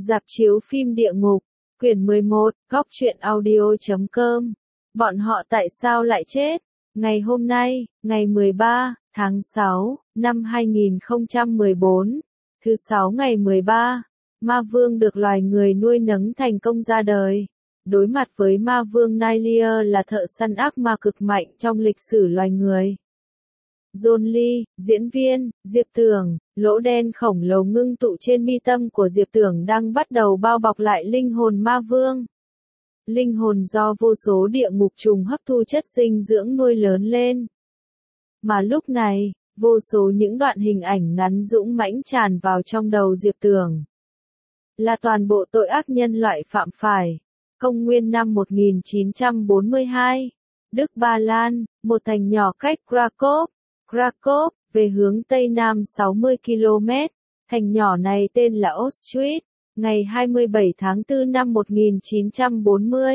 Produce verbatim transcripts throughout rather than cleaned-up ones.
Rạp chiếu phim địa ngục, quyển mười một, góc truyện audio chấm com. Bọn họ tại sao lại chết? Ngày hôm nay, ngày mười ba tháng sáu, năm hai nghìn không trăm mười bốn, thứ sáu ngày mười ba, ma vương được loài người nuôi nấng thành công ra đời. Đối mặt với ma vương Nylia là thợ săn ác ma cực mạnh trong lịch sử loài người. John Lee, diễn viên, Diệp Tưởng, lỗ đen khổng lồ ngưng tụ trên mi tâm của Diệp Tưởng đang bắt đầu bao bọc lại linh hồn ma vương. Linh hồn do vô số địa ngục trùng hấp thu chất dinh dưỡng nuôi lớn lên. Mà lúc này, vô số những đoạn hình ảnh ngắn dũng mãnh tràn vào trong đầu Diệp Tưởng. Là toàn bộ tội ác nhân loại phạm phải. Công nguyên năm một nghìn chín trăm bốn mươi hai, Đức Ba Lan, một thành nhỏ cách Krakow, Krakow, về hướng Tây Nam sáu mươi ki lô mét, thành nhỏ này tên là Auschwitz, ngày hai mươi bảy tháng tư năm một nghìn chín trăm bốn mươi.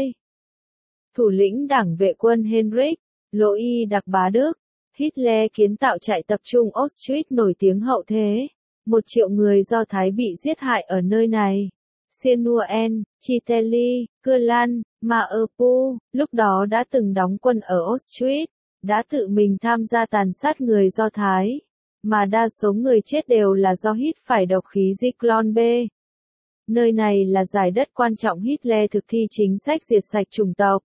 Thủ lĩnh đảng vệ quân Heinrich, Lỗ Y đặc bá Đức, Hitler kiến tạo trại tập trung Auschwitz nổi tiếng hậu thế. Một triệu người Do Thái bị giết hại ở nơi này. Sinuel, Chiteli, Kurlan, Maerpu, lúc đó đã từng đóng quân ở Auschwitz, đã tự mình tham gia tàn sát người Do Thái, mà đa số người chết đều là do hít phải độc khí Zyklon B. Nơi này là giải đất quan trọng Hitler thực thi chính sách diệt sạch chủng tộc.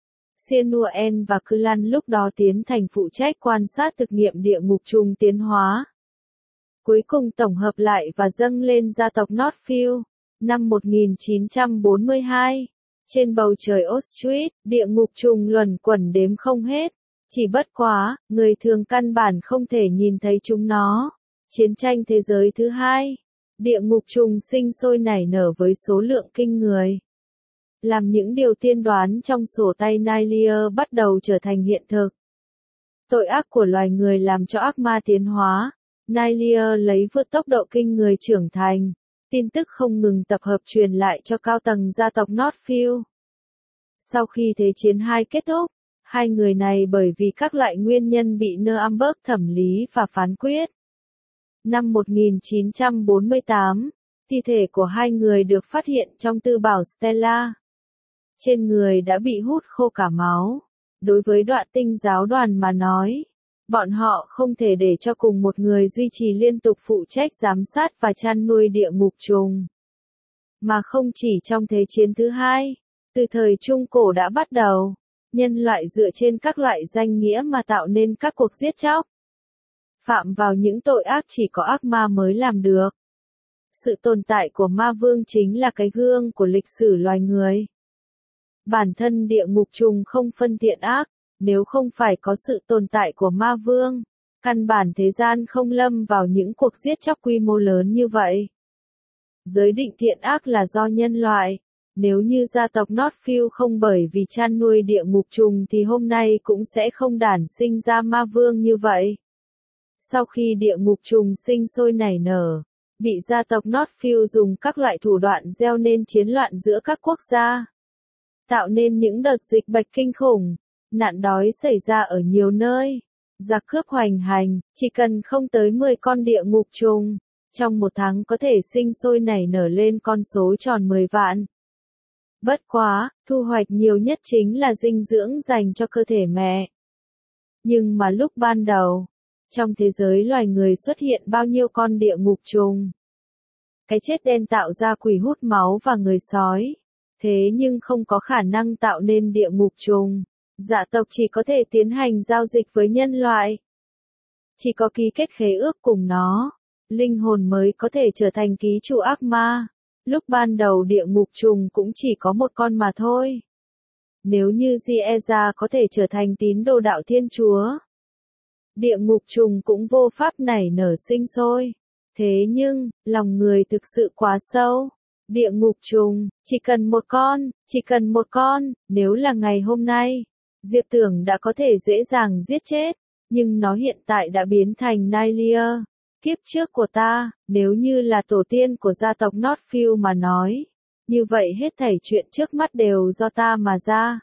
Sinuel và Kurlan lúc đó tiến thành phụ trách quan sát thực nghiệm địa ngục trùng tiến hóa. Cuối cùng tổng hợp lại và dâng lên gia tộc Northfield. Năm một nghìn chín trăm bốn mươi hai, trên bầu trời Auschwitz, địa ngục trùng luẩn quẩn đếm không hết. Chỉ bất quá, người thường căn bản không thể nhìn thấy chúng nó. Chiến tranh thế giới thứ hai, địa ngục trùng sinh sôi nảy nở với số lượng kinh người. Làm những điều tiên đoán trong sổ tay Nylia bắt đầu trở thành hiện thực. Tội ác của loài người làm cho ác ma tiến hóa. Nylia lấy vượt tốc độ kinh người trưởng thành. Tin tức không ngừng tập hợp truyền lại cho cao tầng gia tộc Northfield. Sau khi Thế chiến hai kết thúc, hai người này bởi vì các loại nguyên nhân bị Nuremberg thẩm lý và phán quyết. Năm một nghìn chín trăm bốn mươi tám, thi thể của hai người được phát hiện trong tư bảo Stella. Trên người đã bị hút khô cả máu. Đối với Đoạn Tinh giáo đoàn mà nói, bọn họ không thể để cho cùng một người duy trì liên tục phụ trách giám sát và chăn nuôi địa ngục trùng. Mà không chỉ trong Thế chiến thứ hai, từ thời Trung Cổ đã bắt đầu, nhân loại dựa trên các loại danh nghĩa mà tạo nên các cuộc giết chóc. Phạm vào những tội ác chỉ có ác ma mới làm được. Sự tồn tại của ma vương chính là cái gương của lịch sử loài người. Bản thân địa ngục trùng không phân thiện ác. Nếu không phải có sự tồn tại của ma vương, căn bản thế gian không lâm vào những cuộc giết chóc quy mô lớn như vậy. Giới định thiện ác là do nhân loại. Nếu như gia tộc Northfield không bởi vì chăn nuôi địa ngục trùng thì hôm nay cũng sẽ không đản sinh ra ma vương như vậy. Sau khi địa ngục trùng sinh sôi nảy nở, bị gia tộc Northfield dùng các loại thủ đoạn gieo nên chiến loạn giữa các quốc gia, tạo nên những đợt dịch bệnh kinh khủng. Nạn đói xảy ra ở nhiều nơi, giặc cướp hoành hành, chỉ cần không tới mười con địa ngục trùng, trong một tháng có thể sinh sôi nảy nở lên con số tròn mười vạn. Bất quá, thu hoạch nhiều nhất chính là dinh dưỡng dành cho cơ thể mẹ. Nhưng mà lúc ban đầu, trong thế giới loài người xuất hiện bao nhiêu con địa ngục trùng. Cái chết đen tạo ra quỷ hút máu và người sói, thế nhưng không có khả năng tạo nên địa ngục trùng. Dạ tộc chỉ có thể tiến hành giao dịch với nhân loại. Chỉ có ký kết khế ước cùng nó, linh hồn mới có thể trở thành ký chủ ác ma. Lúc ban đầu địa ngục trùng cũng chỉ có một con mà thôi. Nếu như Gieza có thể trở thành tín đồ đạo Thiên Chúa, địa ngục trùng cũng vô pháp nảy nở sinh sôi. Thế nhưng, lòng người thực sự quá sâu. Địa ngục trùng, chỉ cần một con, chỉ cần một con, nếu là ngày hôm nay, Diệp Tưởng đã có thể dễ dàng giết chết, nhưng nó hiện tại đã biến thành Nylia. Kiếp trước của ta, nếu như là tổ tiên của gia tộc Northfield mà nói, như vậy hết thảy chuyện trước mắt đều do ta mà ra.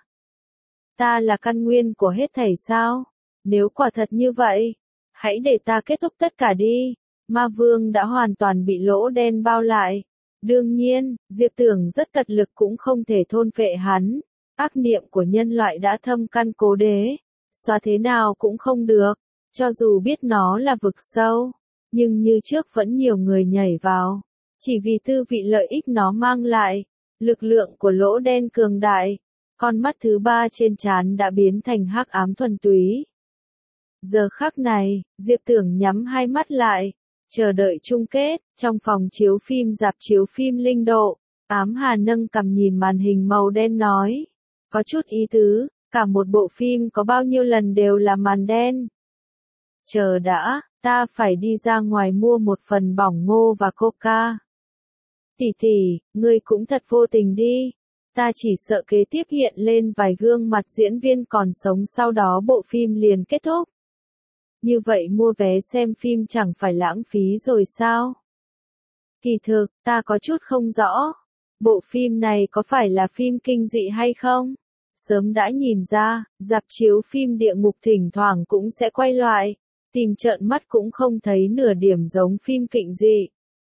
Ta là căn nguyên của hết thảy sao? Nếu quả thật như vậy, hãy để ta kết thúc tất cả đi. Ma vương đã hoàn toàn bị lỗ đen bao lại. Đương nhiên, Diệp Tưởng rất cật lực cũng không thể thôn phệ hắn. Ác niệm của nhân loại đã thâm căn cố đế, xóa thế nào cũng không được, cho dù biết nó là vực sâu, nhưng như trước vẫn nhiều người nhảy vào, chỉ vì tư vị lợi ích nó mang lại. Lực lượng của lỗ đen cường đại, con mắt thứ ba trên trán đã biến thành hắc ám thuần túy. Giờ khắc này, Diệp Tưởng nhắm hai mắt lại, chờ đợi chung kết. Trong phòng chiếu phim rạp chiếu phim Linh Độ, Ám Hà nâng cằm nhìn màn hình màu đen nói, có chút ý tứ, cả một bộ phim có bao nhiêu lần đều là màn đen. Chờ đã, ta phải đi ra ngoài mua một phần bỏng ngô và coca. Tỷ tỷ, ngươi cũng thật vô tình đi. Ta chỉ sợ kế tiếp hiện lên vài gương mặt diễn viên còn sống sau đó bộ phim liền kết thúc. Như vậy mua vé xem phim chẳng phải lãng phí rồi sao? Kỳ thực, ta có chút không rõ. Bộ phim này có phải là phim kinh dị hay không? Sớm đã nhìn ra, rạp chiếu phim địa ngục thỉnh thoảng cũng sẽ quay lại. Tìm trợn mắt cũng không thấy nửa điểm giống phim kinh dị.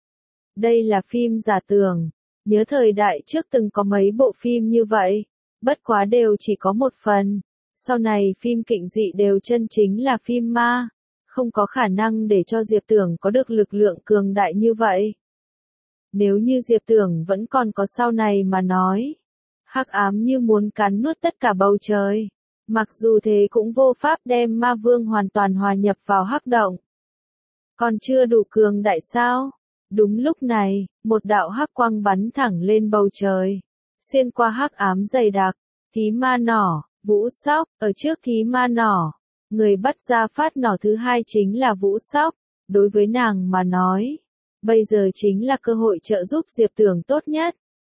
Đây là phim giả tưởng. Nhớ thời đại trước từng có mấy bộ phim như vậy. Bất quá đều chỉ có một phần. Sau này phim kinh dị đều chân chính là phim ma. Không có khả năng để cho Diệp Tưởng có được lực lượng cường đại như vậy. Nếu như Diệp Tưởng vẫn còn có sau này mà nói. Hắc ám như muốn cắn nuốt tất cả bầu trời. Mặc dù thế cũng vô pháp đem ma vương hoàn toàn hòa nhập vào hắc động. Còn chưa đủ cường đại sao? Đúng lúc này, một đạo hắc quang bắn thẳng lên bầu trời. Xuyên qua hắc ám dày đặc, thí ma nỏ, Vũ Sóc, ở trước thí ma nỏ. Người bắt ra phát nỏ thứ hai chính là Vũ Sóc. Đối với nàng mà nói, bây giờ chính là cơ hội trợ giúp Diệp Tưởng tốt nhất.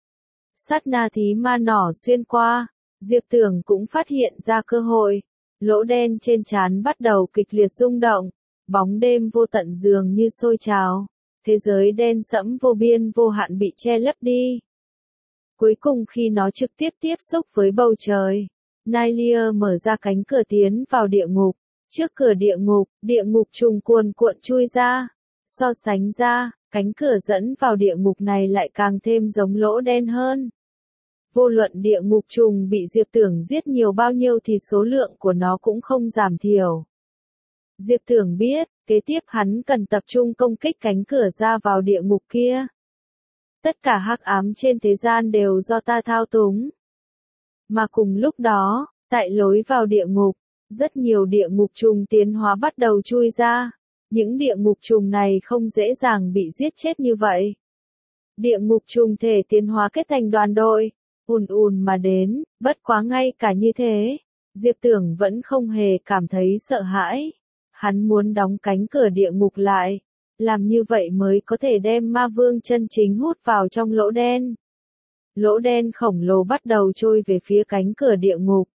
Sát na thí ma nỏ xuyên qua, Diệp Tưởng cũng phát hiện ra cơ hội. Lỗ đen trên trán bắt đầu kịch liệt rung động. Bóng đêm vô tận dường như sôi trào. Thế giới đen sẫm vô biên vô hạn bị che lấp đi. Cuối cùng khi nó trực tiếp tiếp xúc với bầu trời, Nylia mở ra cánh cửa tiến vào địa ngục. Trước cửa địa ngục, địa ngục trùng cuồn cuộn chui ra. So sánh ra, cánh cửa dẫn vào địa ngục này lại càng thêm giống lỗ đen hơn. Vô luận địa ngục trùng bị Diệp Tưởng giết nhiều bao nhiêu thì số lượng của nó cũng không giảm thiểu. Diệp Tưởng biết, kế tiếp hắn cần tập trung công kích cánh cửa ra vào địa ngục kia. Tất cả hắc ám trên thế gian đều do ta thao túng. Mà cùng lúc đó, tại lối vào địa ngục, rất nhiều địa ngục trùng tiến hóa bắt đầu chui ra. Những địa ngục trùng này không dễ dàng bị giết chết như vậy. Địa ngục trùng thể tiến hóa kết thành đoàn đội, ùn ùn mà đến, bất quá ngay cả như thế, Diệp Tưởng vẫn không hề cảm thấy sợ hãi. Hắn muốn đóng cánh cửa địa ngục lại, làm như vậy mới có thể đem ma vương chân chính hút vào trong lỗ đen. Lỗ đen khổng lồ bắt đầu trôi về phía cánh cửa địa ngục.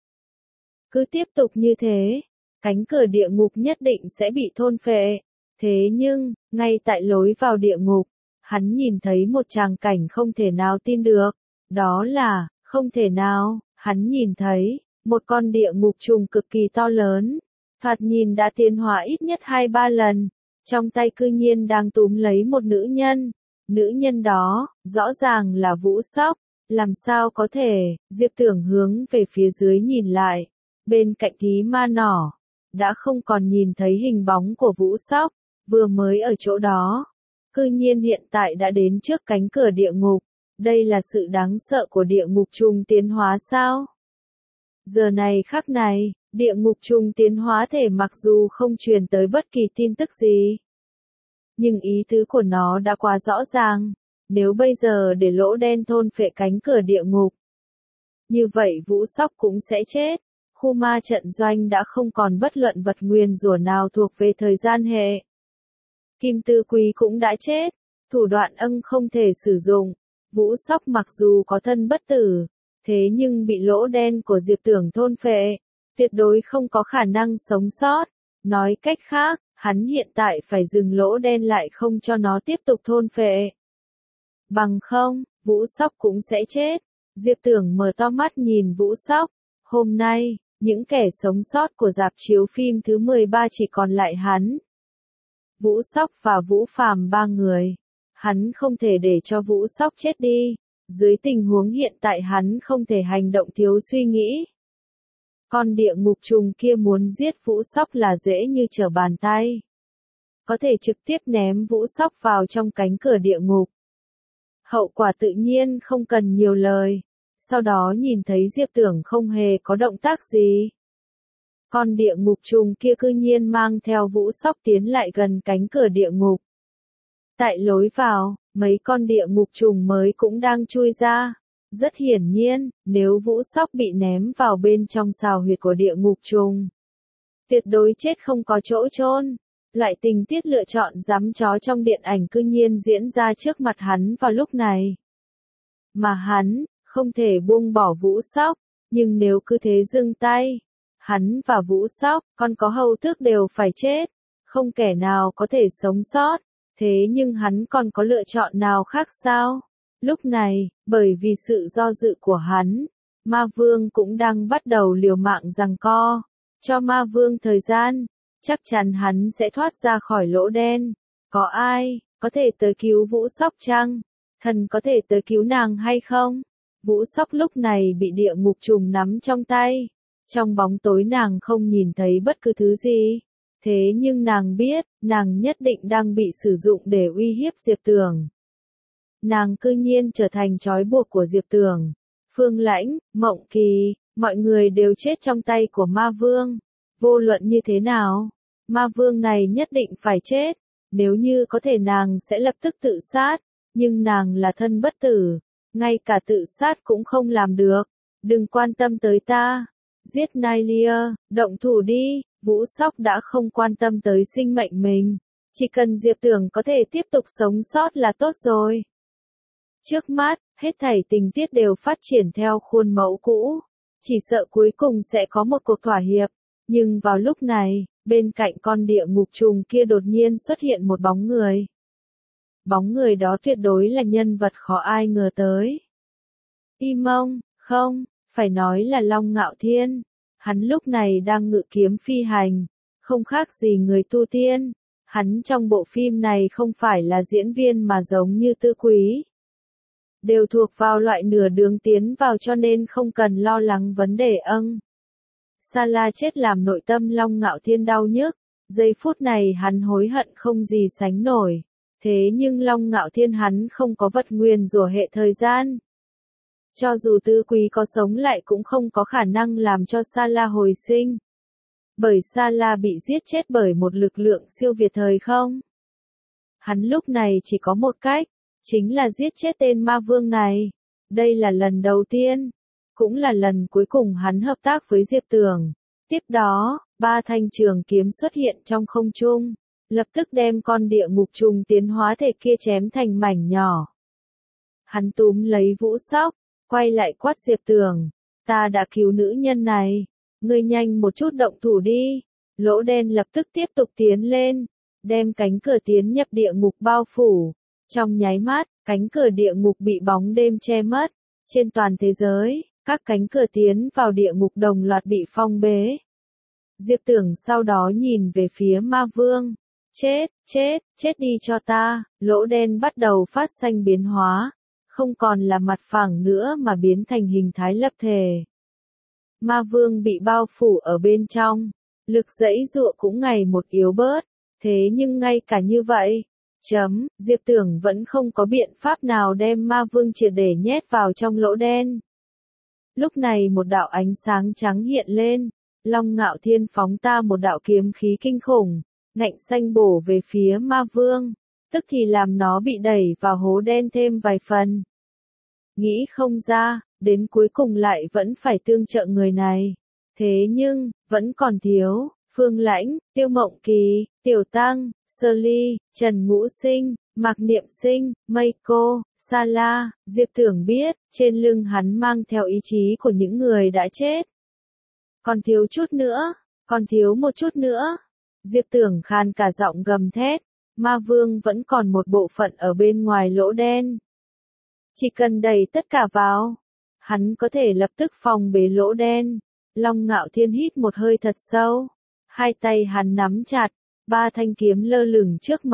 Cứ tiếp tục như thế, cánh cửa địa ngục nhất định sẽ bị thôn phệ. Thế nhưng, ngay tại lối vào địa ngục, hắn nhìn thấy một tràng cảnh không thể nào tin được. Đó là, không thể nào, hắn nhìn thấy, một con địa ngục trùng cực kỳ to lớn. Thoạt nhìn đã tiến hóa ít nhất hai ba lần. Trong tay cư nhiên đang túm lấy một nữ nhân. Nữ nhân đó, rõ ràng là Vũ Sóc. Làm sao có thể, Diệp Tưởng hướng về phía dưới nhìn lại. Bên cạnh thí ma nỏ, đã không còn nhìn thấy hình bóng của Vũ Sóc. Vừa mới ở chỗ đó, cư nhiên hiện tại đã đến trước cánh cửa địa ngục. Đây là sự đáng sợ của địa ngục trùng tiến hóa sao? Giờ này khắc này, địa ngục trùng tiến hóa thể mặc dù không truyền tới bất kỳ tin tức gì. Nhưng ý tứ của nó đã quá rõ ràng. Nếu bây giờ để lỗ đen thôn phệ cánh cửa địa ngục, như vậy Vũ Sóc cũng sẽ chết. Khu ma trận doanh đã không còn bất luận vật nguyền rủa nào thuộc về thời gian hệ. Kim Tư Quý cũng đã chết. Thủ đoạn âng không thể sử dụng. Vũ Sóc mặc dù có thân bất tử, thế nhưng bị lỗ đen của Diệp Tưởng thôn phệ, tuyệt đối không có khả năng sống sót. Nói cách khác, hắn hiện tại phải dừng lỗ đen lại không cho nó tiếp tục thôn phệ. Bằng không, Vũ Sóc cũng sẽ chết. Diệp Tưởng mở to mắt nhìn Vũ Sóc. Hôm nay, những kẻ sống sót của rạp chiếu phim thứ mười ba chỉ còn lại hắn, Vũ Sóc và Vũ Phàm ba người. Hắn không thể để cho Vũ Sóc chết đi. Dưới tình huống hiện tại hắn không thể hành động thiếu suy nghĩ. Con địa ngục trùng kia muốn giết Vũ Sóc là dễ như trở bàn tay. Có thể trực tiếp ném Vũ Sóc vào trong cánh cửa địa ngục. Hậu quả tự nhiên không cần nhiều lời. Sau đó nhìn thấy Diệp Tưởng không hề có động tác gì. Con địa ngục trùng kia cư nhiên mang theo Vũ Sóc tiến lại gần cánh cửa địa ngục. Tại lối vào, mấy con địa ngục trùng mới cũng đang chui ra. Rất hiển nhiên, nếu Vũ Sóc bị ném vào bên trong sào huyệt của địa ngục trùng, tuyệt đối chết không có chỗ chôn. Loại tình tiết lựa chọn giám chó trong điện ảnh cư nhiên diễn ra trước mặt hắn vào lúc này. Mà hắn, không thể buông bỏ Vũ Sóc, nhưng nếu cứ thế dừng tay, hắn và Vũ Sóc, con có hầu tước đều phải chết, không kẻ nào có thể sống sót, thế nhưng hắn còn có lựa chọn nào khác sao? Lúc này, bởi vì sự do dự của hắn, Ma Vương cũng đang bắt đầu liều mạng giằng co, cho Ma Vương thời gian, chắc chắn hắn sẽ thoát ra khỏi lỗ đen. Có ai, có thể tới cứu Vũ Sóc chăng? Thần có thể tới cứu nàng hay không? Vũ Sóc lúc này bị địa ngục trùng nắm trong tay. Trong bóng tối nàng không nhìn thấy bất cứ thứ gì. Thế nhưng nàng biết, nàng nhất định đang bị sử dụng để uy hiếp Diệp Tưởng. Nàng cư nhiên trở thành trói buộc của Diệp Tưởng. Phương Lãnh, Mộng Kỳ, mọi người đều chết trong tay của Ma Vương. Vô luận như thế nào, Ma Vương này nhất định phải chết. Nếu như có thể nàng sẽ lập tức tự sát. Nhưng nàng là thân bất tử. Ngay cả tự sát cũng không làm được. Đừng quan tâm tới ta. Giết Nailia, động thủ đi. Vũ Sóc đã không quan tâm tới sinh mệnh mình. Chỉ cần Diệp Tưởng có thể tiếp tục sống sót là tốt rồi. Trước mắt, hết thảy tình tiết đều phát triển theo khuôn mẫu cũ. Chỉ sợ cuối cùng sẽ có một cuộc thỏa hiệp. Nhưng vào lúc này, bên cạnh con địa ngục trùng kia đột nhiên xuất hiện một bóng người. Bóng người đó tuyệt đối là nhân vật khó ai ngờ tới. Y Mông, không, phải nói là Long Ngạo Thiên. Hắn lúc này đang ngự kiếm phi hành, không khác gì người tu tiên. Hắn trong bộ phim này không phải là diễn viên mà giống như Tư Quý. Đều thuộc vào loại nửa đường tiến vào cho nên không cần lo lắng vấn đề âng. Sala chết làm nội tâm Long Ngạo Thiên đau nhức. Giây phút này hắn hối hận không gì sánh nổi. Thế nhưng Long Ngạo Thiên hắn không có vật nguyên rủa hệ thời gian. Cho dù Tư Quý có sống lại cũng không có khả năng làm cho Sala hồi sinh. Bởi Sala bị giết chết bởi một lực lượng siêu việt thời không. Hắn lúc này chỉ có một cách, chính là giết chết tên Ma Vương này. Đây là lần đầu tiên, cũng là lần cuối cùng hắn hợp tác với Diệp Tưởng. Tiếp đó, ba thanh trường kiếm xuất hiện trong không trung, lập tức đem con địa ngục trùng tiến hóa thể kia chém thành mảnh nhỏ. Hắn túm lấy Vũ Sóc, quay lại quát Diệp Tưởng, ta đã cứu nữ nhân này, ngươi nhanh một chút động thủ đi. Lỗ đen lập tức tiếp tục tiến lên, đem cánh cửa tiến nhập địa ngục bao phủ. Trong nháy mắt, cánh cửa địa ngục bị bóng đêm che mất. Trên toàn thế giới, các cánh cửa tiến vào địa ngục đồng loạt bị phong bế. Diệp Tưởng sau đó nhìn về phía Ma Vương. Chết, chết, chết đi cho ta. Lỗ đen bắt đầu phát sinh biến hóa. Không còn là mặt phẳng nữa mà biến thành hình thái lập thể. Ma Vương bị bao phủ ở bên trong. Lực giãy giụa cũng ngày một yếu bớt. Thế nhưng ngay cả như vậy, chấm, Diệp Tưởng vẫn không có biện pháp nào đem Ma Vương triệt để nhét vào trong lỗ đen. Lúc này một đạo ánh sáng trắng hiện lên. Long Ngạo Thiên phóng ta một đạo kiếm khí kinh khủng, ngạnh xanh bổ về phía Ma Vương, tức thì làm nó bị đẩy vào hố đen thêm vài phần. Nghĩ không ra, đến cuối cùng lại vẫn phải tương trợ người này. Thế nhưng, vẫn còn thiếu, Phương Lãnh, Tiêu Mộng Kỳ, Tiểu Tăng, Sơ Ly, Trần Ngũ Sinh, Mạc Niệm Sinh, Mây Cô, Sala. Diệp Tưởng biết, trên lưng hắn mang theo ý chí của những người đã chết. Còn thiếu chút nữa, còn thiếu một chút nữa. Diệp Tưởng khan cả giọng gầm thét, Ma Vương vẫn còn một bộ phận ở bên ngoài lỗ đen. Chỉ cần đẩy tất cả vào, hắn có thể lập tức phòng bế lỗ đen. Long Ngạo Thiên hít một hơi thật sâu, hai tay hắn nắm chặt, ba thanh kiếm lơ lửng trước mặt,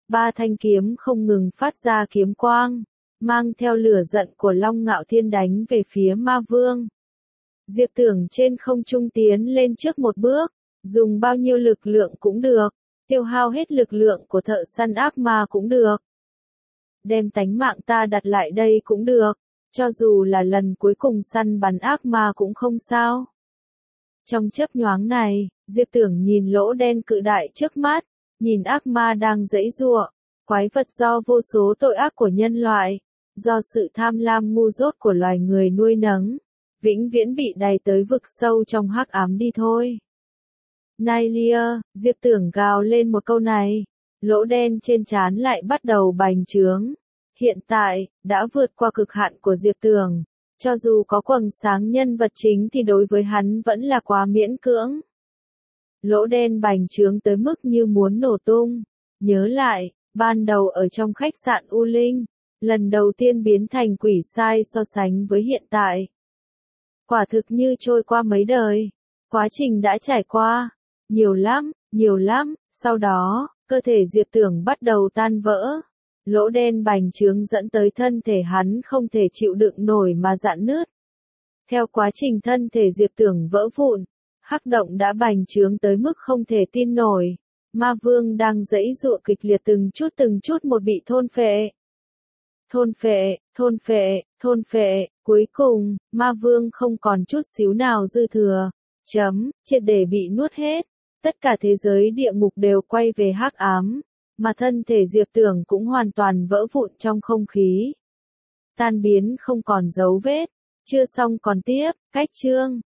Ba thanh kiếm không ngừng phát ra kiếm quang, mang theo lửa giận của Long Ngạo Thiên đánh về phía ma vương. Diệp Tưởng trên không trung tiến lên trước một bước, dùng bao nhiêu lực lượng cũng được, tiêu hao hết lực lượng của thợ săn ác ma cũng được. Đem tánh mạng ta đặt lại đây cũng được, cho dù là lần cuối cùng săn bắn ác ma cũng không sao. Trong chớp nhoáng này, Diệp Tưởng nhìn lỗ đen cự đại trước mắt, nhìn ác ma đang giãy giụa, quái vật do vô số tội ác của nhân loại, do sự tham lam ngu dốt của loài người nuôi nấng, vĩnh viễn bị đày tới vực sâu trong hắc ám đi thôi. Nylia, Diệp Tưởng gào lên một câu này, lỗ đen trên trán lại bắt đầu bành trướng. Hiện tại, đã vượt qua cực hạn của Diệp Tưởng, cho dù có quầng sáng nhân vật chính thì đối với hắn vẫn là quá miễn cưỡng. Lỗ đen bành trướng tới mức như muốn nổ tung. Nhớ lại, ban đầu ở trong khách sạn U Linh, lần đầu tiên biến thành quỷ sai so sánh với hiện tại. Quả thực như trôi qua mấy đời. Quá trình đã trải qua. Nhiều lắm, nhiều lắm. Sau đó, cơ thể Diệp Tưởng bắt đầu tan vỡ. Lỗ đen bành trướng dẫn tới thân thể hắn không thể chịu đựng nổi mà rạn nứt. Theo quá trình thân thể Diệp Tưởng vỡ vụn, hắc động đã bành trướng tới mức không thể tin nổi. Ma vương đang giãy giụa kịch liệt từng chút từng chút một bị thôn phệ. Thôn phệ, thôn phệ, thôn phệ, cuối cùng, ma vương không còn chút xíu nào dư thừa. Chấm, triệt để bị nuốt hết. Tất cả thế giới địa ngục đều quay về hắc ám, mà thân thể Diệp Tưởng cũng hoàn toàn vỡ vụn trong không khí. Tan biến không còn dấu vết. Chưa xong còn tiếp, cách chương.